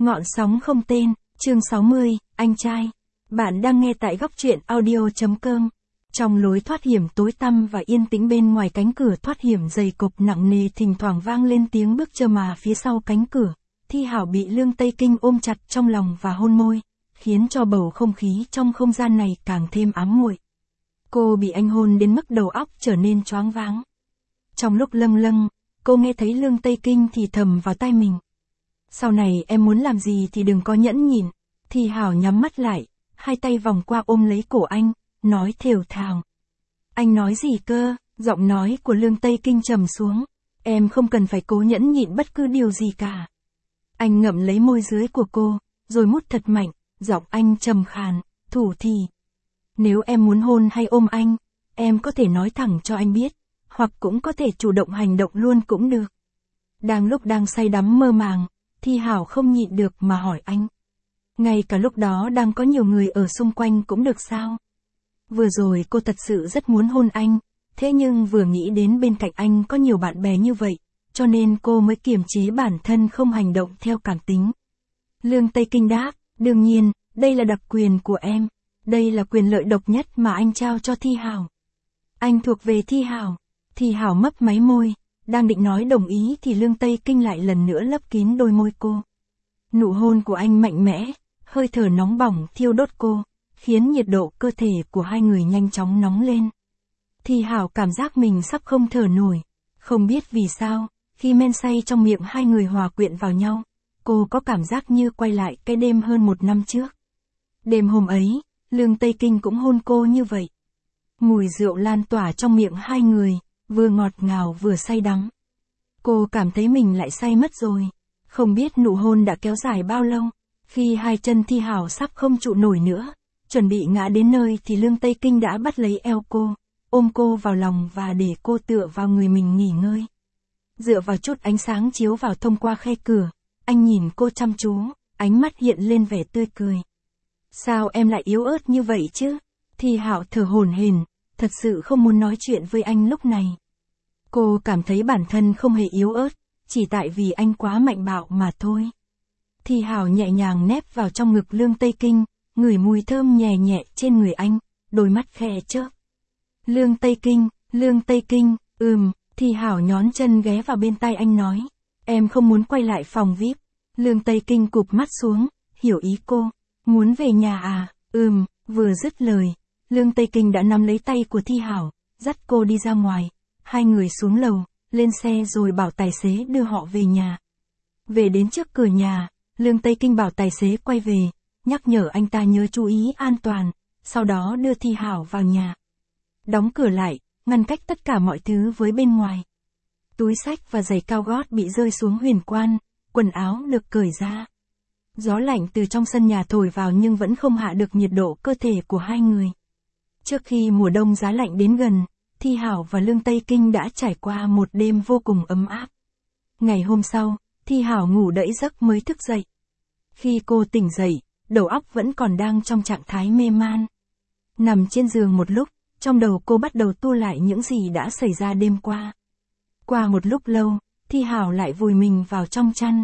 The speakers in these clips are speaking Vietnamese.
Ngọn sóng không tên, chương 60, anh trai. Bạn đang nghe tại góc truyện audio.com. Trong lối thoát hiểm tối tăm và yên tĩnh bên ngoài cánh cửa thoát hiểm dày cộp nặng nề thỉnh thoảng vang lên tiếng bước chân mà phía sau cánh cửa, Thi Hảo bị Lương Tây Kinh ôm chặt trong lòng và hôn môi, khiến cho bầu không khí trong không gian này càng thêm ám muội. Cô bị anh hôn đến mức đầu óc trở nên choáng váng. Trong lúc lâng lâng, cô nghe thấy Lương Tây Kinh thì thầm vào tai mình. Sau này em muốn làm gì thì đừng có nhẫn nhịn. Thi Hảo nhắm mắt lại, hai tay vòng qua ôm lấy cổ anh, nói thều thào. Anh nói gì cơ? Giọng nói của Lương Tây Kinh trầm xuống. Em không cần phải cố nhẫn nhịn bất cứ điều gì cả. Anh ngậm lấy môi dưới của cô, rồi mút thật mạnh, giọng anh trầm khàn, thủ thỉ. Nếu em muốn hôn hay ôm anh, em có thể nói thẳng cho anh biết, hoặc cũng có thể chủ động hành động luôn cũng được. Đang say đắm mơ màng, Thi Hảo không nhịn được mà hỏi anh. Ngay cả lúc đó đang có nhiều người ở xung quanh cũng được sao? Vừa rồi cô thật sự rất muốn hôn anh, thế nhưng vừa nghĩ đến bên cạnh anh có nhiều bạn bè như vậy, cho nên cô mới kiềm chế bản thân không hành động theo cảm tính. Lương Tây Kinh đáp, đương nhiên, đây là đặc quyền của em. Đây là quyền lợi độc nhất mà anh trao cho Thi Hảo. Anh thuộc về Thi Hảo. Thi Hảo mấp máy môi, đang định nói đồng ý thì Lương Tây Kinh lại lần nữa lấp kín đôi môi cô. Nụ hôn của anh mạnh mẽ, hơi thở nóng bỏng thiêu đốt cô, khiến nhiệt độ cơ thể của hai người nhanh chóng nóng lên. Thi Hảo cảm giác mình sắp không thở nổi, không biết vì sao, khi men say trong miệng hai người hòa quyện vào nhau, cô có cảm giác như quay lại cái đêm hơn 1 năm trước. Đêm hôm ấy, Lương Tây Kinh cũng hôn cô như vậy. Mùi rượu lan tỏa trong miệng hai người, vừa ngọt ngào vừa say đắm. Cô cảm thấy mình lại say mất rồi. Không biết nụ hôn đã kéo dài bao lâu. Khi hai chân Thi Hảo sắp không trụ nổi nữa, chuẩn bị ngã đến nơi thì Lương Tây Kinh đã bắt lấy eo cô, ôm cô vào lòng và để cô tựa vào người mình nghỉ ngơi. Dựa vào chút ánh sáng chiếu vào thông qua khe cửa, anh nhìn cô chăm chú, ánh mắt hiện lên vẻ tươi cười. Sao em lại yếu ớt như vậy chứ? Thi Hảo thở hổn hển, thật sự không muốn nói chuyện với anh lúc này. Cô cảm thấy bản thân không hề yếu ớt, chỉ tại vì anh quá mạnh bạo mà thôi. Thi Hảo nhẹ nhàng nép vào trong ngực Lương Tây Kinh, ngửi mùi thơm nhẹ nhẹ trên người anh, đôi mắt khẽ chớp. Lương Tây Kinh, Thi Hảo nhón chân ghé vào bên tai anh nói. Em không muốn quay lại phòng VIP. Lương Tây Kinh cụp mắt xuống, hiểu ý cô. Muốn về nhà à? Vừa dứt lời, Lương Tây Kinh đã nắm lấy tay của Thi Hảo, dắt cô đi ra ngoài. Hai người xuống lầu, lên xe rồi bảo tài xế đưa họ về nhà. Về đến trước cửa nhà, Lương Tây Kinh bảo tài xế quay về, nhắc nhở anh ta nhớ chú ý an toàn, sau đó đưa Thi Hảo vào nhà. Đóng cửa lại, ngăn cách tất cả mọi thứ với bên ngoài. Túi xách và giày cao gót bị rơi xuống huyền quan, quần áo được cởi ra. Gió lạnh từ trong sân nhà thổi vào nhưng vẫn không hạ được nhiệt độ cơ thể của hai người. Trước khi mùa đông giá lạnh đến gần, Thi Hảo và Lương Tây Kinh đã trải qua một đêm vô cùng ấm áp. Ngày hôm sau, Thi Hảo ngủ đẫy giấc mới thức dậy. Khi cô tỉnh dậy, đầu óc vẫn còn đang trong trạng thái mê man. Nằm trên giường một lúc, trong đầu cô bắt đầu tua lại những gì đã xảy ra đêm qua. Qua một lúc lâu, Thi Hảo lại vùi mình vào trong chăn.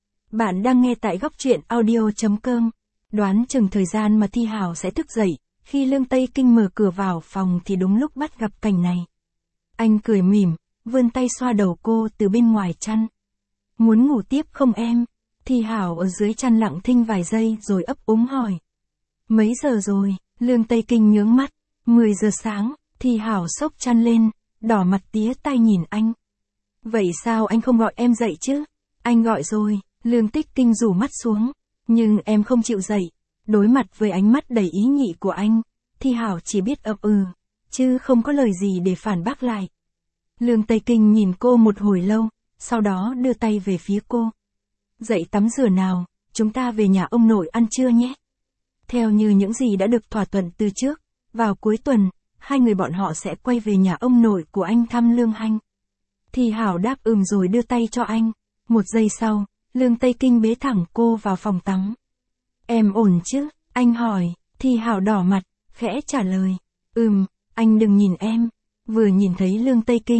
Bạn đang nghe tại góc truyện audio.com. Đoán chừng thời gian mà Thi Hảo sẽ thức dậy, khi Lương Tây Kinh mở cửa vào phòng thì đúng lúc bắt gặp cảnh này. Anh cười mỉm, vươn tay xoa đầu cô từ bên ngoài chăn. Muốn ngủ tiếp không em? Thi Hảo ở dưới chăn lặng thinh vài giây rồi ấp úng hỏi. Mấy giờ rồi? Lương Tây Kinh nhướng mắt. 10 giờ sáng, Thi Hảo xốc chăn lên, đỏ mặt tía tai nhìn anh. Vậy sao anh không gọi em dậy chứ? Anh gọi rồi, Lương Tây Kinh rủ mắt xuống. Nhưng em không chịu dậy. Đối mặt với ánh mắt đầy ý nhị của anh, Thi Hảo chỉ biết ậm chứ không có lời gì để phản bác lại. Lương Tây Kinh nhìn cô một hồi lâu, sau đó đưa tay về phía cô. Dậy tắm rửa nào, chúng ta về nhà ông nội ăn trưa nhé. Theo như những gì đã được thỏa thuận từ trước, vào cuối tuần, hai người bọn họ sẽ quay về nhà ông nội của anh thăm Lương Hanh. Thi Hảo đáp rồi đưa tay cho anh. Một giây sau, Lương Tây Kinh bế thẳng cô vào phòng tắm. Em ổn chứ? Anh hỏi. Thi Hảo đỏ mặt, khẽ trả lời. Anh đừng nhìn em. Vừa nhìn thấy Lương Tây Kinh,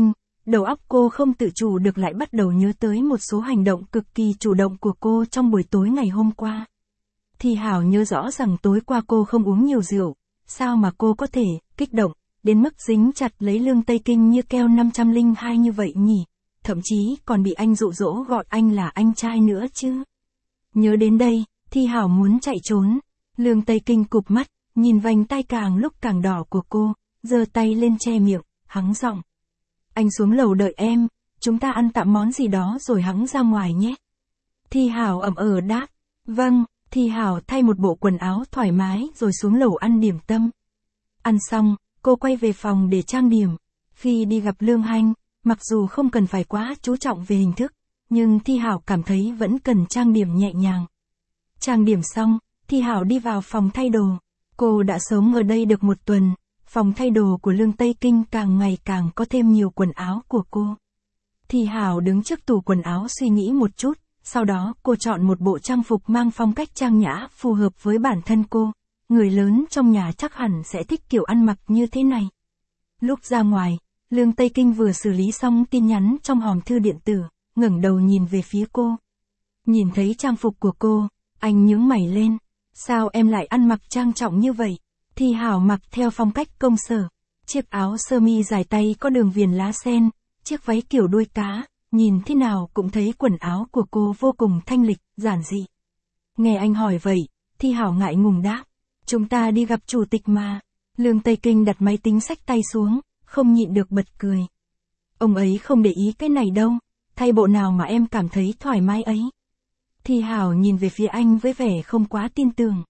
đầu óc cô không tự chủ được lại bắt đầu nhớ tới một số hành động cực kỳ chủ động của cô trong buổi tối ngày hôm qua. Thi Hảo nhớ rõ rằng tối qua cô không uống nhiều rượu, sao mà cô có thể kích động đến mức dính chặt lấy Lương Tây Kinh như keo 502 như vậy nhỉ, thậm chí còn bị anh dụ dỗ gọi anh là anh trai nữa chứ. Nhớ đến đây, Thi Hảo muốn chạy trốn. Lương Tây Kinh cụp mắt, nhìn vành tay càng lúc càng đỏ của cô, giơ tay lên che miệng, hắng giọng. Anh xuống lầu đợi em, chúng ta ăn tạm món gì đó rồi hẵng ra ngoài nhé. Thi Hảo ậm đáp. Vâng, Thi Hảo thay một bộ quần áo thoải mái rồi xuống lầu ăn điểm tâm. Ăn xong, cô quay về phòng để trang điểm. Khi đi gặp Lương Hanh, mặc dù không cần phải quá chú trọng về hình thức, nhưng Thi Hảo cảm thấy vẫn cần trang điểm nhẹ nhàng. Trang điểm xong, Thi Hảo đi vào phòng thay đồ. Cô đã sống ở đây được một tuần, phòng thay đồ của Lương Tây Kinh càng ngày càng có thêm nhiều quần áo của cô. Thi Hảo đứng trước tủ quần áo suy nghĩ một chút, sau đó cô chọn một bộ trang phục mang phong cách trang nhã phù hợp với bản thân cô. Người lớn trong nhà chắc hẳn sẽ thích kiểu ăn mặc như thế này. Lúc ra ngoài, Lương Tây Kinh vừa xử lý xong tin nhắn trong hòm thư điện tử, ngẩng đầu nhìn về phía cô. Nhìn thấy trang phục của cô, anh nhướng mày lên. Sao em lại ăn mặc trang trọng như vậy? Thi Hảo mặc theo phong cách công sở. Chiếc áo sơ mi dài tay có đường viền lá sen, chiếc váy kiểu đuôi cá, nhìn thế nào cũng thấy quần áo của cô vô cùng thanh lịch, giản dị. Nghe anh hỏi vậy, Thi Hảo ngại ngùng đáp. Chúng ta đi gặp chủ tịch mà. Lương Tây Kinh đặt máy tính xách tay xuống, không nhịn được bật cười. Ông ấy không để ý cái này đâu, thay bộ nào mà em cảm thấy thoải mái ấy. Thi Hảo nhìn về phía anh với vẻ không quá tin tưởng.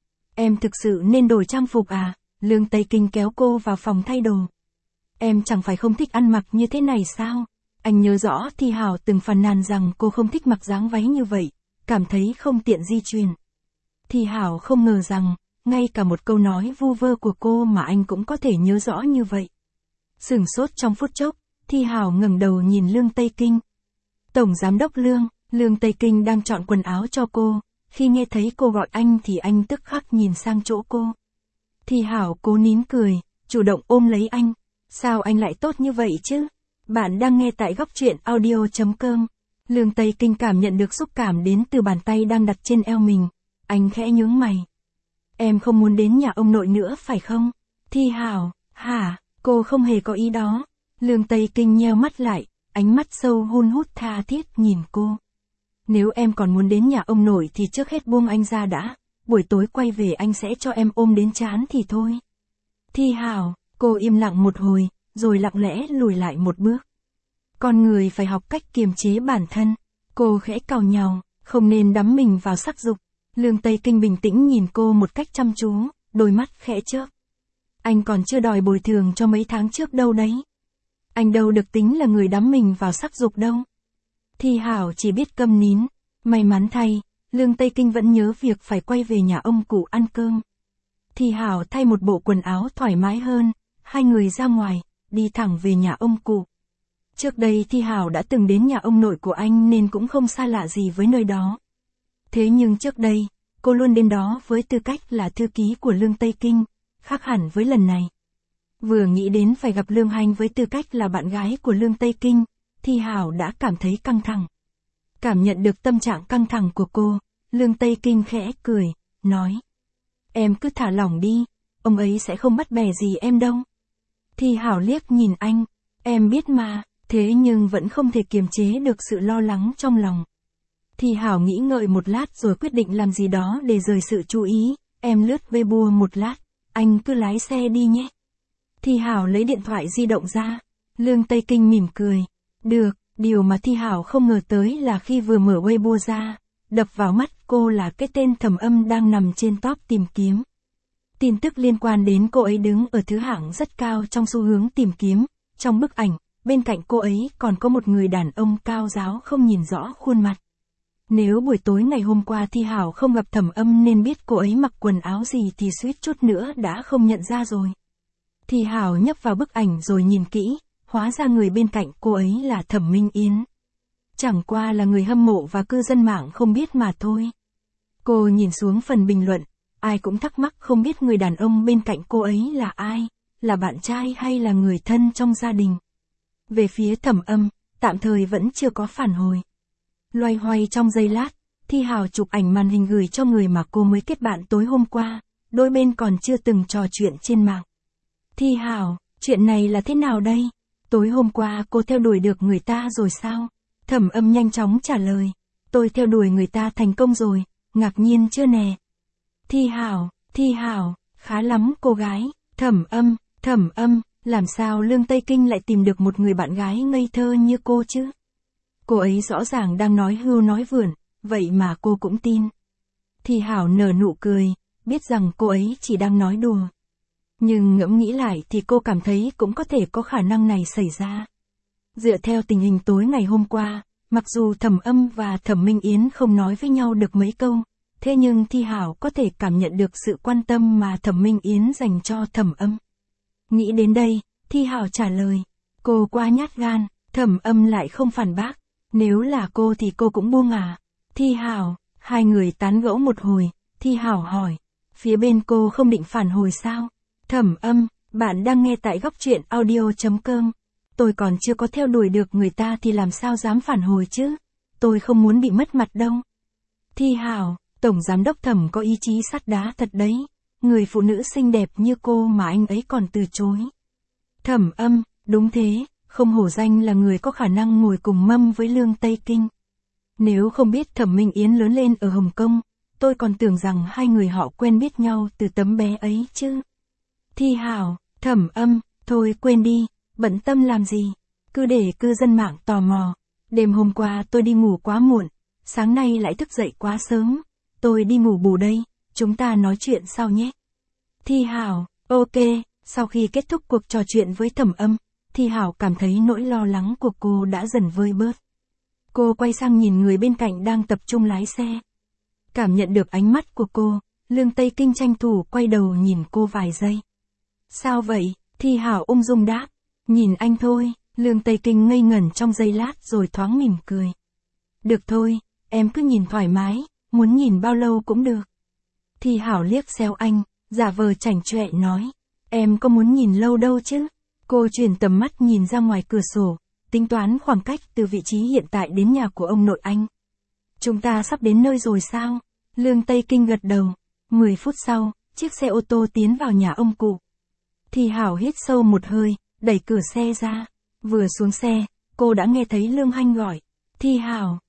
Em thực sự nên đổi trang phục à? Lương Tây Kinh kéo cô vào phòng thay đồ. Em chẳng phải không thích ăn mặc như thế này sao? Anh nhớ rõ Thi Hảo từng phàn nàn rằng cô không thích mặc dáng váy như vậy, cảm thấy không tiện di chuyển. Thi Hảo không ngờ rằng, ngay cả một câu nói vu vơ của cô mà anh cũng có thể nhớ rõ như vậy. Sửng sốt trong phút chốc, Thi Hảo ngẩng đầu nhìn Lương Tây Kinh. Tổng Giám đốc Lương, Lương Tây Kinh đang chọn quần áo cho cô, khi nghe thấy cô gọi anh thì anh tức khắc nhìn sang chỗ cô. Thi Hảo cố nín cười, chủ động ôm lấy anh. Sao anh lại tốt như vậy chứ? Bạn đang nghe tại góc truyện audio.com. Lương Tây Kinh cảm nhận được xúc cảm đến từ bàn tay đang đặt trên eo mình. Anh khẽ nhướng mày. Em không muốn đến nhà ông nội nữa phải không? Thi Hảo, hả? Cô không hề có ý đó. Lương Tây Kinh nheo mắt lại, ánh mắt sâu hun hút tha thiết nhìn cô. Nếu em còn muốn đến nhà ông nội thì trước hết buông anh ra đã, buổi tối quay về anh sẽ cho em ôm đến trán thì thôi. Thi Hảo, cô im lặng một hồi, rồi lặng lẽ lùi lại một bước. Con người phải học cách kiềm chế bản thân. Cô khẽ càu nhàu, không nên đắm mình vào sắc dục. Lương Tây Kinh bình tĩnh nhìn cô một cách chăm chú, đôi mắt khẽ chớp. Anh còn chưa đòi bồi thường cho mấy tháng trước đâu đấy. Anh đâu được tính là người đắm mình vào sắc dục đâu. Thi Hảo chỉ biết câm nín. May mắn thay, Lương Tây Kinh vẫn nhớ việc phải quay về nhà ông cụ ăn cơm. Thi Hảo thay một bộ quần áo thoải mái hơn, hai người ra ngoài, đi thẳng về nhà ông cụ. Trước đây Thi Hảo đã từng đến nhà ông nội của anh nên cũng không xa lạ gì với nơi đó. Thế nhưng trước đây, cô luôn đến đó với tư cách là thư ký của Lương Tây Kinh, khác hẳn với lần này. Vừa nghĩ đến phải gặp Lương Hanh với tư cách là bạn gái của Lương Tây Kinh, Thi Hảo đã cảm thấy căng thẳng. Cảm nhận được tâm trạng căng thẳng của cô, Lương Tây Kinh khẽ cười, nói. Em cứ thả lỏng đi, ông ấy sẽ không bắt bẻ gì em đâu. Thi Hảo liếc nhìn anh, em biết mà, thế nhưng vẫn không thể kiềm chế được sự lo lắng trong lòng. Thi Hảo nghĩ ngợi một lát rồi quyết định làm gì đó để rời sự chú ý, em lướt Weibo một lát, anh cứ lái xe đi nhé. Thi Hảo lấy điện thoại di động ra, Lương Tây Kinh mỉm cười. Được, điều mà Thi Hảo không ngờ tới là khi vừa mở Weibo ra, đập vào mắt cô là cái tên Thẩm Âm đang nằm trên top tìm kiếm. Tin tức liên quan đến cô ấy đứng ở thứ hạng rất cao trong xu hướng tìm kiếm. Trong bức ảnh, bên cạnh cô ấy còn có một người đàn ông cao ráo không nhìn rõ khuôn mặt. Nếu buổi tối ngày hôm qua Thi Hảo không gặp Thẩm Âm nên biết cô ấy mặc quần áo gì thì suýt chút nữa đã không nhận ra rồi. Thi Hảo nhấp vào bức ảnh rồi nhìn kỹ, hóa ra người bên cạnh cô ấy là Thẩm Minh Yến. Chẳng qua là người hâm mộ và cư dân mạng không biết mà thôi. Cô nhìn xuống phần bình luận, ai cũng thắc mắc không biết người đàn ông bên cạnh cô ấy là ai, là bạn trai hay là người thân trong gia đình. Về phía Thẩm Âm, tạm thời vẫn chưa có phản hồi. Loay hoay trong giây lát, Thi Hào chụp ảnh màn hình gửi cho người mà cô mới kết bạn tối hôm qua, đôi bên còn chưa từng trò chuyện trên mạng. Thi Hào, chuyện này là thế nào đây? Tối hôm qua cô theo đuổi được người ta rồi sao? Thẩm Âm nhanh chóng trả lời. Tôi theo đuổi người ta thành công rồi, ngạc nhiên chưa nè? Thi Hào, khá lắm cô gái. Thẩm Âm, làm sao Lương Tây Kinh lại tìm được một người bạn gái ngây thơ như cô chứ? Cô ấy rõ ràng đang nói hưu nói vượn, vậy mà cô cũng tin. Thi Hào nở nụ cười, biết rằng cô ấy chỉ đang nói đùa. Nhưng ngẫm nghĩ lại thì cô cảm thấy cũng có thể có khả năng này xảy ra. Dựa theo tình hình tối ngày hôm qua, mặc dù Thẩm Âm và Thẩm Minh Yến không nói với nhau được mấy câu, thế nhưng Thi Hào có thể cảm nhận được sự quan tâm mà Thẩm Minh Yến dành cho Thẩm Âm. Nghĩ đến đây, Thi Hào trả lời. Cô quá nhát gan, Thẩm Âm lại không phản bác. Nếu là cô thì cô cũng buông à? Thi Hào, hai người tán gẫu một hồi, Thi Hào hỏi. Phía bên cô không định phản hồi sao? Thẩm Âm, bạn đang nghe tại góc truyện audio.com. Tôi còn chưa có theo đuổi được người ta thì làm sao dám phản hồi chứ? Tôi không muốn bị mất mặt đâu. Thi Hào, Tổng Giám đốc Thẩm có ý chí sắt đá thật đấy. Người phụ nữ xinh đẹp như cô mà anh ấy còn từ chối. Thẩm Âm, đúng thế, không hổ danh là người có khả năng ngồi cùng mâm với Lương Tây Kinh. Nếu không biết Thẩm Minh Yến lớn lên ở Hồng Kông, tôi còn tưởng rằng hai người họ quen biết nhau từ tấm bé ấy chứ. Thi Hào, Thẩm Âm, thôi quên đi, bận tâm làm gì, cứ để cư dân mạng tò mò. Đêm hôm qua tôi đi ngủ quá muộn, sáng nay lại thức dậy quá sớm, tôi đi ngủ bù đây, chúng ta nói chuyện sau nhé. Thi Hào, ok, sau khi kết thúc cuộc trò chuyện với Thẩm Âm, Thi Hào cảm thấy nỗi lo lắng của cô đã dần vơi bớt. Cô quay sang nhìn người bên cạnh đang tập trung lái xe. Cảm nhận được ánh mắt của cô, Lương Tây Kinh tranh thủ quay đầu nhìn cô vài giây. Sao vậy? Thi Hào ung dung đáp. Nhìn anh thôi. Lương Tây Kinh ngây ngẩn trong giây lát rồi thoáng mỉm cười. Được thôi, em cứ nhìn thoải mái, muốn nhìn bao lâu cũng được. Thi Hào liếc xéo anh, giả vờ chảnh chọe nói. Em có muốn nhìn lâu đâu chứ? Cô chuyển tầm mắt nhìn ra ngoài cửa sổ, tính toán khoảng cách từ vị trí hiện tại đến nhà của ông nội anh. Chúng ta sắp đến nơi rồi sao? Lương Tây Kinh gật đầu. 10 phút sau, chiếc xe ô tô tiến vào nhà ông cụ. Thi Hào hít sâu một hơi, đẩy cửa xe ra. Vừa xuống xe, cô đã nghe thấy Lương Hanh gọi. Thi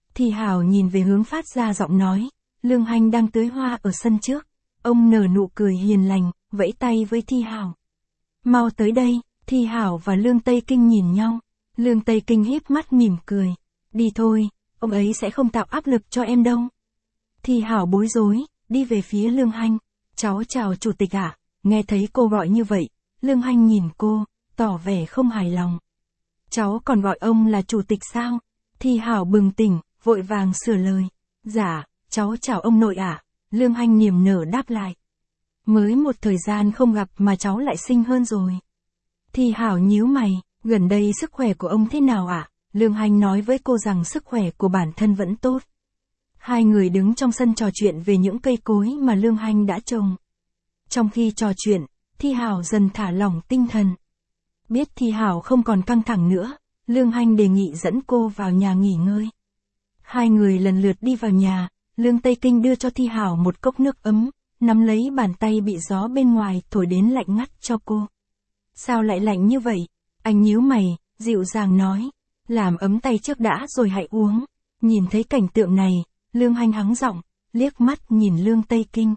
Hào nhìn về hướng phát ra giọng nói. Lương Hanh đang tưới hoa ở sân trước. Ông nở nụ cười hiền lành, vẫy tay với Thi Hào. Mau tới đây. Thi Hào và Lương Tây Kinh nhìn nhau. Lương Tây Kinh híp mắt mỉm cười. Đi thôi, ông ấy sẽ không tạo áp lực cho em đâu. Thi Hào bối rối, đi về phía Lương Hanh. Cháu chào chủ tịch ạ. Nghe thấy cô gọi như vậy, Lương Hanh nhìn cô, tỏ vẻ không hài lòng. Cháu còn gọi ông là chủ tịch sao? Thi Hào bừng tỉnh, vội vàng sửa lời. Dạ, cháu chào ông nội ạ. Lương Hanh niềm nở đáp lại. Mới một thời gian không gặp mà cháu lại xinh hơn rồi. Thi Hào nhíu mày, gần đây sức khỏe của ông thế nào ạ? Lương Hanh nói với cô rằng sức khỏe của bản thân vẫn tốt. Hai người đứng trong sân trò chuyện về những cây cối mà Lương Hanh đã trồng. Trong khi trò chuyện, Thi Hào dần thả lỏng tinh thần. Biết Thi Hào không còn căng thẳng nữa, Lương Hanh đề nghị dẫn cô vào nhà nghỉ ngơi. Hai người lần lượt đi vào nhà, Lương Tây Kinh đưa cho Thi Hào một cốc nước ấm, nắm lấy bàn tay bị gió bên ngoài thổi đến lạnh ngắt cho cô. Sao lại lạnh như vậy? Anh nhíu mày, dịu dàng nói. Làm ấm tay trước đã rồi hãy uống. Nhìn thấy cảnh tượng này, Lương Hanh hắng giọng, liếc mắt nhìn Lương Tây Kinh.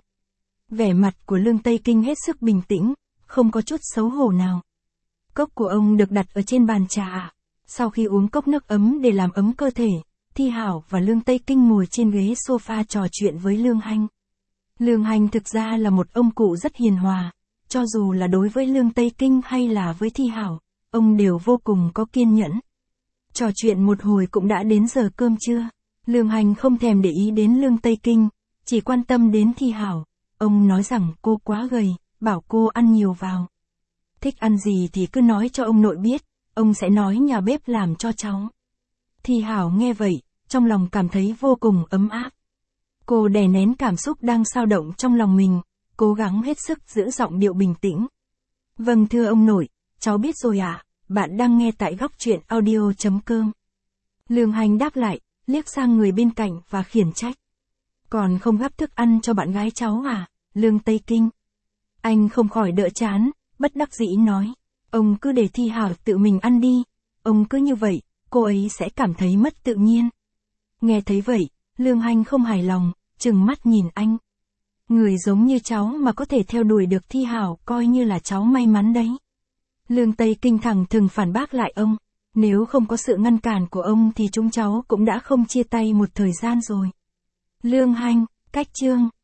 Vẻ mặt của Lương Tây Kinh hết sức bình tĩnh, không có chút xấu hổ nào. Cốc của ông được đặt ở trên bàn trà. Sau khi uống cốc nước ấm để làm ấm cơ thể, Thi Hào và Lương Tây Kinh ngồi trên ghế sofa trò chuyện với Lương Hanh. Lương Hanh thực ra là một ông cụ rất hiền hòa, cho dù là đối với Lương Tây Kinh hay là với Thi Hào, ông đều vô cùng có kiên nhẫn. Trò chuyện một hồi cũng đã đến giờ cơm trưa. Lương Hanh không thèm để ý đến Lương Tây Kinh, chỉ quan tâm đến Thi Hào. Ông nói rằng cô quá gầy, bảo cô ăn nhiều vào. Thích ăn gì thì cứ nói cho ông nội biết, ông sẽ nói nhà bếp làm cho cháu. Thi Hào nghe vậy, trong lòng cảm thấy vô cùng ấm áp. Cô đè nén cảm xúc đang xao động trong lòng mình, cố gắng hết sức giữ giọng điệu bình tĩnh. Vâng thưa ông nội, cháu biết rồi ạ. Bạn đang nghe tại góc truyện audio.com. Lương Hành đáp lại, liếc sang người bên cạnh và khiển trách. Còn không gắp thức ăn cho bạn gái cháu à, Lương Tây Kinh. Anh không khỏi đỡ chán, bất đắc dĩ nói. Ông cứ để Thi Hảo tự mình ăn đi. Ông cứ như vậy, cô ấy sẽ cảm thấy mất tự nhiên. Nghe thấy vậy, Lương Hành không hài lòng, trừng mắt nhìn anh. Người giống như cháu mà có thể theo đuổi được Thi Hảo coi như là cháu may mắn đấy. Lương Tây Kinh thẳng thừng phản bác lại ông. Nếu không có sự ngăn cản của ông thì chúng cháu cũng đã không chia tay một thời gian rồi. Lương Hành, cách chương.